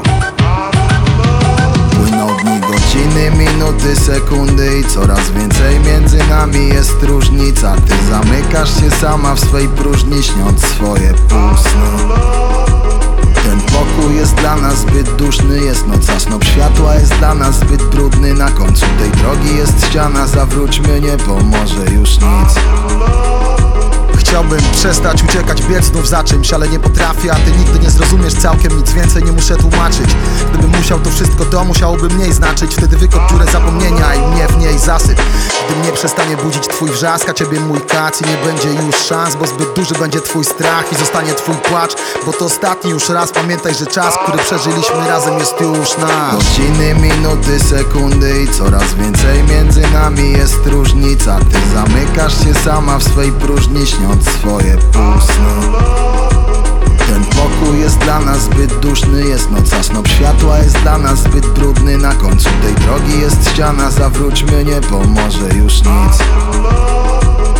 Płyną dni, godziny, minuty, sekundy i coraz więcej między nami jest różnica. Ty zamykasz się sama w swej próżni, śniąc swoje półsny. Ten pokój jest dla nas zbyt duszny, jest noc, a snop światła jest dla nas zbyt brudny. Na końcu tej drogi jest ściana, zawróćmy, nie pomoże już nic. Chciałbym przestać uciekać, biec znów za czymś, ale nie potrafię, a ty nigdy nie zrozumiesz całkiem, nic więcej nie muszę tłumaczyć. Gdybym musiał to wszystko, to musiałoby mniej znaczyć. Wtedy wykop dziurę zapomnienia i mnie w niej zasyp. Gdy mnie przestanie budzić twój wrzask, a ciebie mój kac, i nie będzie już szans, bo zbyt duży będzie twój strach i zostanie twój płacz. Bo to ostatni już raz, pamiętaj, że czas, który przeżyliśmy razem, jest już nasz. Godziny, minuty, sekundy i coraz więcej między nami jest różnica. Ty zamykasz się sama w swej próżni, śniąc swoje półsny. Ten pokój jest dla nas zbyt duszny, jest noc, a snop światła jest dla nas zbyt brudny. Na końcu tej drogi jest ściana, zawróćmy, nie pomoże już nic.